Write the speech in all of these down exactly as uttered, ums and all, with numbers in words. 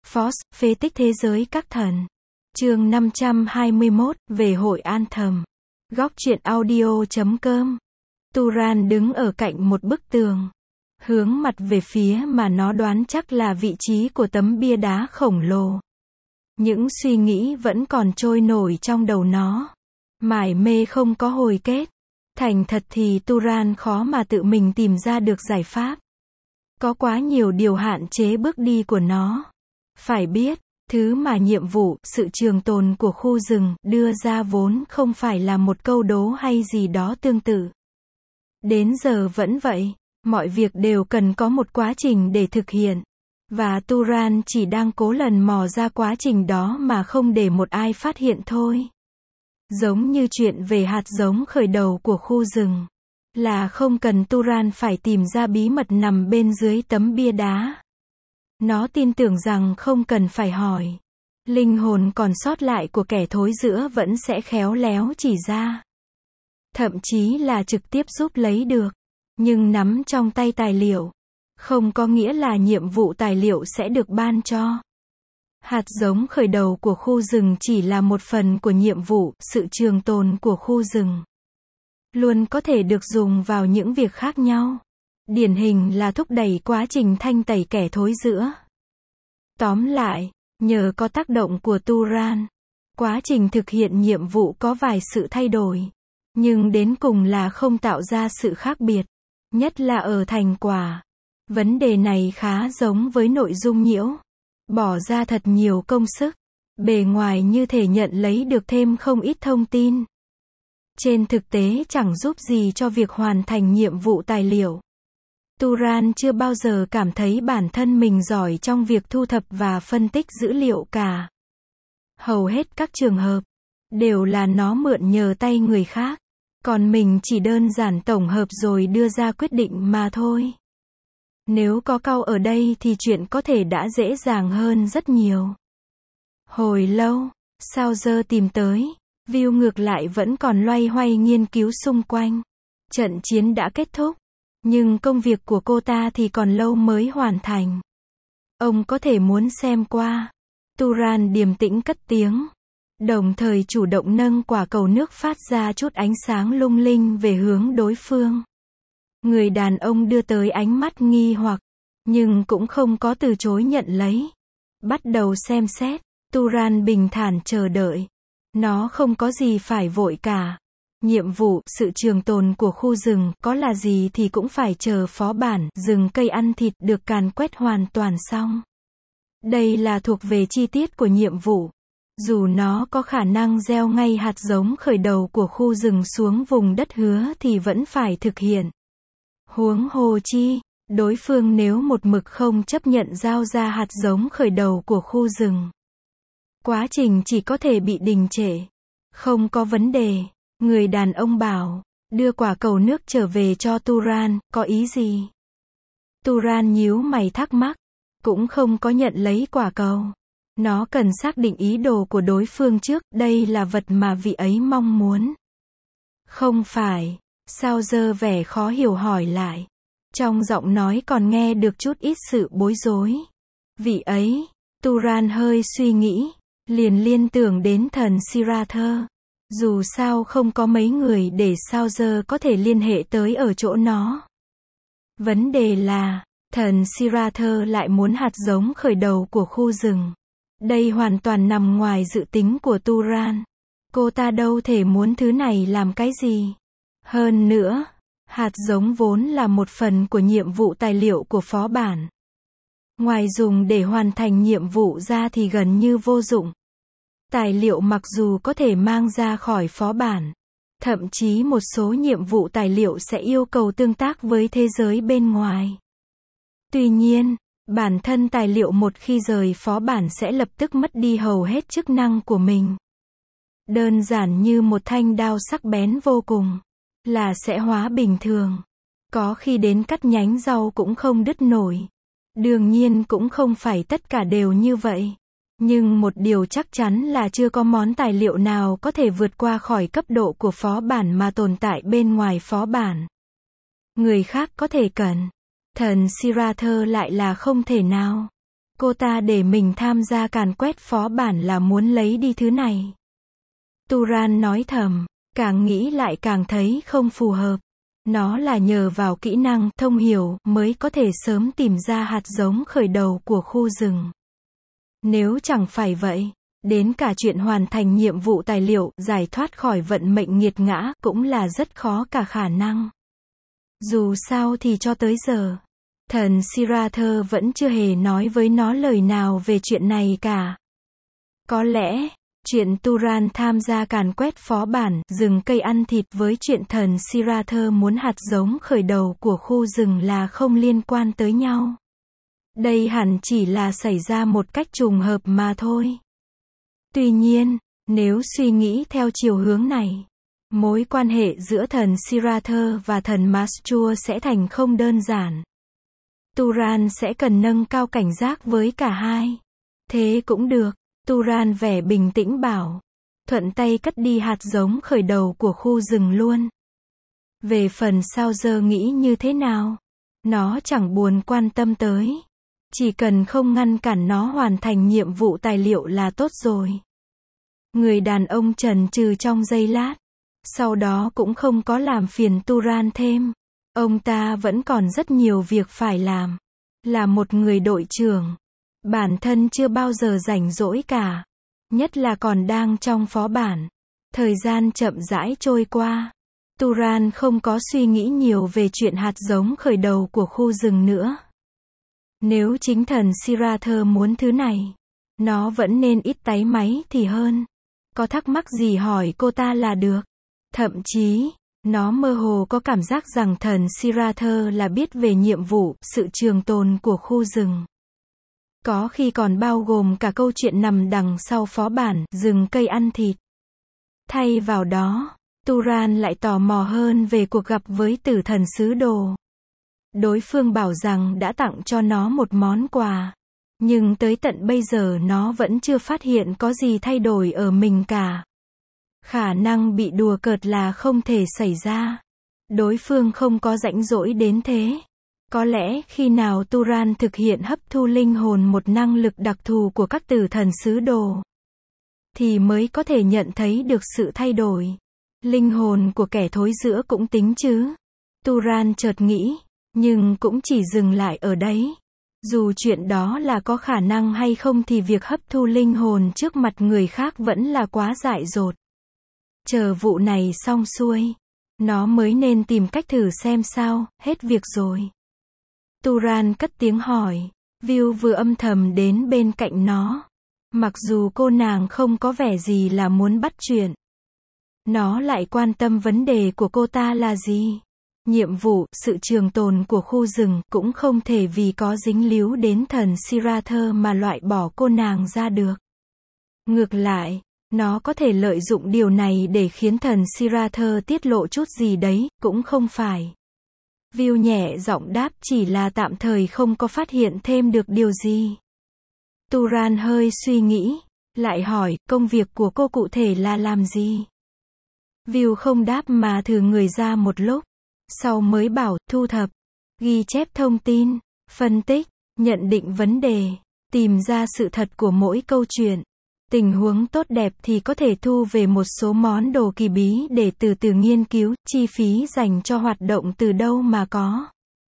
Force, phế tích thế giới các thần. Chương năm trăm hai mươi mốt, về hội An Thầm. Góc truyện audio chấm com. Turan đứng ở cạnh một bức tường, hướng mặt về phía mà nó đoán chắc là vị trí của tấm bia đá khổng lồ. Những suy nghĩ vẫn còn trôi nổi trong đầu nó, mải mê không có hồi kết. Thành thật thì Turan khó mà tự mình tìm ra được giải pháp. Có quá nhiều điều hạn chế bước đi của nó. Phải biết, thứ mà nhiệm vụ, sự trường tồn của khu rừng, đưa ra vốn không phải là một câu đố hay gì đó tương tự. Đến giờ vẫn vậy, mọi việc đều cần có một quá trình để thực hiện. Và Turan chỉ đang cố lần mò ra quá trình đó mà không để một ai phát hiện thôi. Giống như chuyện về hạt giống khởi đầu của khu rừng, là không cần Turan phải tìm ra bí mật nằm bên dưới tấm bia đá. Nó tin tưởng rằng không cần phải hỏi. Linh hồn còn sót lại của kẻ thối rữa vẫn sẽ khéo léo chỉ ra. Thậm chí là trực tiếp giúp lấy được. Nhưng nắm trong tay tài liệu, không có nghĩa là nhiệm vụ tài liệu sẽ được ban cho. Hạt giống khởi đầu của khu rừng chỉ là một phần của nhiệm vụ, sự trường tồn của khu rừng. Luôn có thể được dùng vào những việc khác nhau. Điển hình là thúc đẩy quá trình thanh tẩy kẻ thối rữa. Tóm lại, nhờ có tác động của Turan, quá trình thực hiện nhiệm vụ có vài sự thay đổi. Nhưng đến cùng là không tạo ra sự khác biệt. Nhất là ở thành quả. Vấn đề này khá giống với nội dung nhiễu. Bỏ ra thật nhiều công sức. Bề ngoài như thể nhận lấy được thêm không ít thông tin. Trên thực tế chẳng giúp gì cho việc hoàn thành nhiệm vụ tài liệu. Turan chưa bao giờ cảm thấy bản thân mình giỏi trong việc thu thập và phân tích dữ liệu cả. Hầu hết các trường hợp, đều là nó mượn nhờ tay người khác. Còn mình chỉ đơn giản tổng hợp rồi đưa ra quyết định mà thôi. Nếu có Cao ở đây thì chuyện có thể đã dễ dàng hơn rất nhiều. Hồi lâu, sao giờ tìm tới, View ngược lại vẫn còn loay hoay nghiên cứu xung quanh. Trận chiến đã kết thúc, nhưng công việc của cô ta thì còn lâu mới hoàn thành. Ông có thể muốn xem qua. Turan điềm tĩnh cất tiếng. Đồng thời chủ động nâng quả cầu nước phát ra chút ánh sáng lung linh về hướng đối phương. Người đàn ông đưa tới ánh mắt nghi hoặc, nhưng cũng không có từ chối nhận lấy. Bắt đầu xem xét, Turan bình thản chờ đợi. Nó không có gì phải vội cả. Nhiệm vụ, sự trường tồn của khu rừng, có là gì thì cũng phải chờ phó bản, rừng cây ăn thịt được càn quét hoàn toàn xong. Đây là thuộc về chi tiết của nhiệm vụ. Dù nó có khả năng gieo ngay hạt giống khởi đầu của khu rừng xuống vùng đất hứa thì vẫn phải thực hiện. Huống hồ chi, đối phương nếu một mực không chấp nhận giao ra hạt giống khởi đầu của khu rừng. Quá trình chỉ có thể bị đình trệ. Không có vấn đề. Người đàn ông bảo, đưa quả cầu nước trở về cho Turan, có ý gì? Turan nhíu mày thắc mắc, cũng không có nhận lấy quả cầu. Nó cần xác định ý đồ của đối phương trước, đây là vật mà vị ấy mong muốn. Không phải, sao giờ vẻ khó hiểu hỏi lại. Trong giọng nói còn nghe được chút ít sự bối rối. Vị ấy, Turan hơi suy nghĩ, liền liên tưởng đến thần Sirather. Dù sao không có mấy người để sao giờ có thể liên hệ tới ở chỗ nó. Vấn đề là, thần Sirather lại muốn hạt giống khởi đầu của khu rừng. Đây hoàn toàn nằm ngoài dự tính của Turan. Cô ta đâu thể muốn thứ này làm cái gì. Hơn nữa, hạt giống vốn là một phần của nhiệm vụ tài liệu của phó bản. Ngoài dùng để hoàn thành nhiệm vụ ra thì gần như vô dụng. Tài liệu mặc dù có thể mang ra khỏi phó bản, thậm chí một số nhiệm vụ tài liệu sẽ yêu cầu tương tác với thế giới bên ngoài. Tuy nhiên, bản thân tài liệu một khi rời phó bản sẽ lập tức mất đi hầu hết chức năng của mình. Đơn giản như một thanh đao sắc bén vô cùng, là sẽ hóa bình thường. Có khi đến cắt nhánh rau cũng không đứt nổi. Đương nhiên cũng không phải tất cả đều như vậy. Nhưng một điều chắc chắn là chưa có món tài liệu nào có thể vượt qua khỏi cấp độ của phó bản mà tồn tại bên ngoài phó bản. Người khác có thể cần. Thần Sirather lại là không thể nào. Cô ta để mình tham gia càn quét phó bản là muốn lấy đi thứ này. Turan nói thầm, càng nghĩ lại càng thấy không phù hợp. Nó là nhờ vào kỹ năng thông hiểu mới có thể sớm tìm ra hạt giống khởi đầu của khu rừng. Nếu chẳng phải vậy, đến cả chuyện hoàn thành nhiệm vụ tài liệu, giải thoát khỏi vận mệnh nghiệt ngã, cũng là rất khó cả khả năng. Dù sao thì cho tới giờ, thần Sirather vẫn chưa hề nói với nó lời nào về chuyện này cả. Có lẽ, chuyện Turan tham gia càn quét phó bản, rừng cây ăn thịt với chuyện thần Sirather muốn hạt giống khởi đầu của khu rừng là không liên quan tới nhau. Đây hẳn chỉ là xảy ra một cách trùng hợp mà thôi. Tuy nhiên, nếu suy nghĩ theo chiều hướng này, mối quan hệ giữa thần Sirather và thần Mastrua sẽ thành không đơn giản. Turan sẽ cần nâng cao cảnh giác với cả hai. Thế cũng được, Turan vẻ bình tĩnh bảo. Thuận tay cất đi hạt giống khởi đầu của khu rừng luôn. Về phần sao giờ nghĩ như thế nào, nó chẳng buồn quan tâm tới. Chỉ cần không ngăn cản nó hoàn thành nhiệm vụ tài liệu là tốt rồi. Người đàn ông chần chừ trong giây lát. Sau đó cũng không có làm phiền Turan thêm. Ông ta vẫn còn rất nhiều việc phải làm. Là một người đội trưởng, bản thân chưa bao giờ rảnh rỗi cả. Nhất là còn đang trong phó bản. Thời gian chậm rãi trôi qua. Turan không có suy nghĩ nhiều về chuyện hạt giống khởi đầu của khu rừng nữa. Nếu chính thần Sirather muốn thứ này, nó vẫn nên ít táy máy thì hơn. Có thắc mắc gì hỏi cô ta là được. Thậm chí, nó mơ hồ có cảm giác rằng thần Sirather là biết về nhiệm vụ, sự trường tồn của khu rừng. Có khi còn bao gồm cả câu chuyện nằm đằng sau phó bản, rừng cây ăn thịt. Thay vào đó, Turan lại tò mò hơn về cuộc gặp với tử thần sứ đồ. Đối phương bảo rằng đã tặng cho nó một món quà. Nhưng tới tận bây giờ nó vẫn chưa phát hiện có gì thay đổi ở mình cả. Khả năng bị đùa cợt là không thể xảy ra. Đối phương không có rãnh rỗi đến thế. Có lẽ khi nào Turan thực hiện hấp thu linh hồn, một năng lực đặc thù của các tử thần sứ đồ, thì mới có thể nhận thấy được sự thay đổi. Linh hồn của kẻ thối rữa cũng tính chứ. Turan chợt nghĩ, nhưng cũng chỉ dừng lại ở đấy. Dù chuyện đó là có khả năng hay không thì việc hấp thu linh hồn trước mặt người khác vẫn là quá dại dột. Chờ vụ này xong xuôi, nó mới nên tìm cách thử xem sao, hết việc rồi. Turan cất tiếng hỏi. Viu vừa âm thầm đến bên cạnh nó. Mặc dù cô nàng không có vẻ gì là muốn bắt chuyện, nó lại quan tâm vấn đề của cô ta là gì. Nhiệm vụ, sự trường tồn của khu rừng, cũng không thể vì có dính líu đến thần Sirather mà loại bỏ cô nàng ra được. Ngược lại, nó có thể lợi dụng điều này để khiến thần Sirather tiết lộ chút gì đấy, cũng không phải. Viu nhẹ giọng đáp, chỉ là tạm thời không có phát hiện thêm được điều gì. Turan hơi suy nghĩ, lại hỏi, công việc của cô cụ thể là làm gì? Viu không đáp mà thử người ra một lúc. Sau mới bảo, thu thập, ghi chép thông tin, phân tích, nhận định vấn đề, tìm ra sự thật của mỗi câu chuyện. Tình huống tốt đẹp thì có thể thu về một số món đồ kỳ bí để từ từ nghiên cứu, chi phí dành cho hoạt động từ đâu mà có.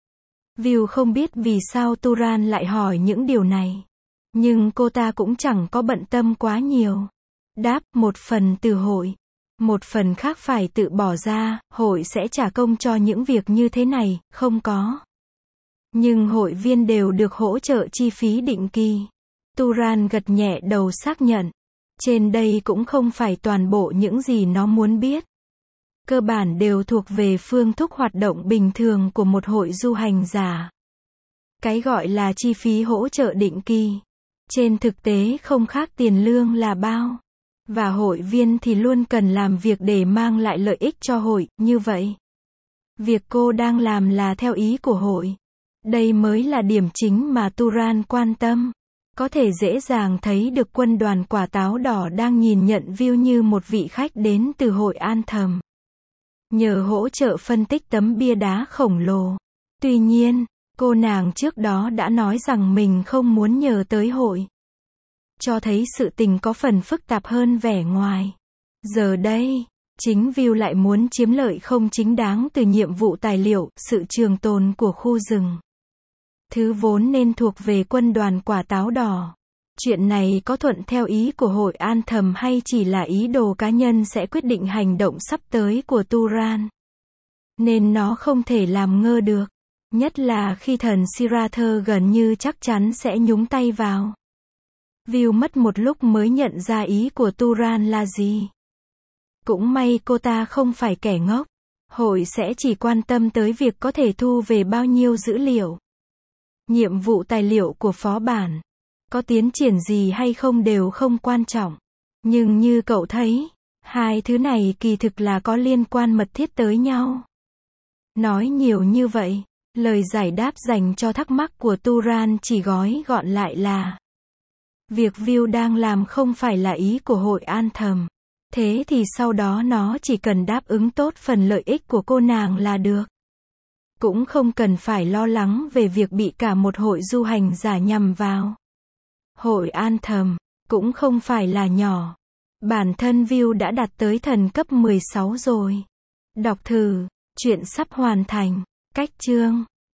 Viu không biết vì sao Turan lại hỏi những điều này. Nhưng cô ta cũng chẳng có bận tâm quá nhiều. Đáp, một phần từ hội. Một phần khác phải tự bỏ ra, hội sẽ trả công cho những việc như thế này, không có. Nhưng hội viên đều được hỗ trợ chi phí định kỳ. Turan gật nhẹ đầu xác nhận. Trên đây cũng không phải toàn bộ những gì nó muốn biết. Cơ bản đều thuộc về phương thức hoạt động bình thường của một hội du hành giả. Cái gọi là chi phí hỗ trợ định kỳ, trên thực tế không khác tiền lương là bao. Và hội viên thì luôn cần làm việc để mang lại lợi ích cho hội, như vậy. Việc cô đang làm là theo ý của hội. Đây mới là điểm chính mà Turan quan tâm. Có thể dễ dàng thấy được quân đoàn quả táo đỏ đang nhìn nhận Viu như một vị khách đến từ hội An Thầm. Nhờ hỗ trợ phân tích tấm bia đá khổng lồ. Tuy nhiên, Cô nàng trước đó đã nói rằng mình không muốn nhờ tới hội. Cho thấy sự tình có phần phức tạp hơn vẻ ngoài. Giờ đây, chính View lại muốn chiếm lợi không chính đáng từ nhiệm vụ tài liệu, sự trường tồn của khu rừng. Thứ vốn nên thuộc về quân đoàn quả táo đỏ. Chuyện này có thuận theo ý của hội An Thầm hay chỉ là ý đồ cá nhân sẽ quyết định hành động sắp tới của Turan. Nên nó không thể làm ngơ được. Nhất là khi thần Sirather gần như chắc chắn sẽ nhúng tay vào. View mất một lúc mới nhận ra ý của Turan là gì. Cũng may cô ta không phải kẻ ngốc. Hội sẽ chỉ quan tâm tới việc có thể thu về bao nhiêu dữ liệu. Nhiệm vụ tài liệu của phó bản. Có tiến triển gì hay không đều không quan trọng. Nhưng như cậu thấy, hai thứ này kỳ thực là có liên quan mật thiết tới nhau. Nói nhiều như vậy, lời giải đáp dành cho thắc mắc của Turan chỉ gói gọn lại là việc View đang làm không phải là ý của hội An Thầm. Thế thì sau đó nó chỉ cần đáp ứng tốt phần lợi ích của cô nàng là được. Cũng không cần phải lo lắng về việc bị cả một hội du hành giả nhằm vào. Hội An Thầm cũng không phải là nhỏ. Bản thân View đã đạt tới thần cấp mười sáu rồi. Đọc thử, chuyện sắp hoàn thành. Cách chương